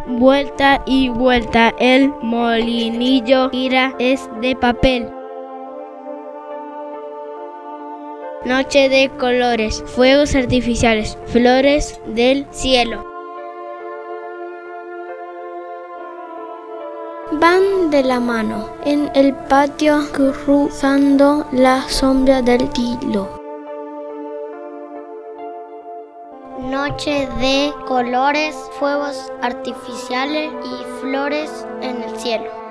vuelta y vuelta, el molinillo gira, es de papel. Noche de colores, fuegos artificiales, flores del cielo. Van de la mano en el patio cruzando la sombra del hilo. Noche de colores, fuegos artificiales y flores en el cielo.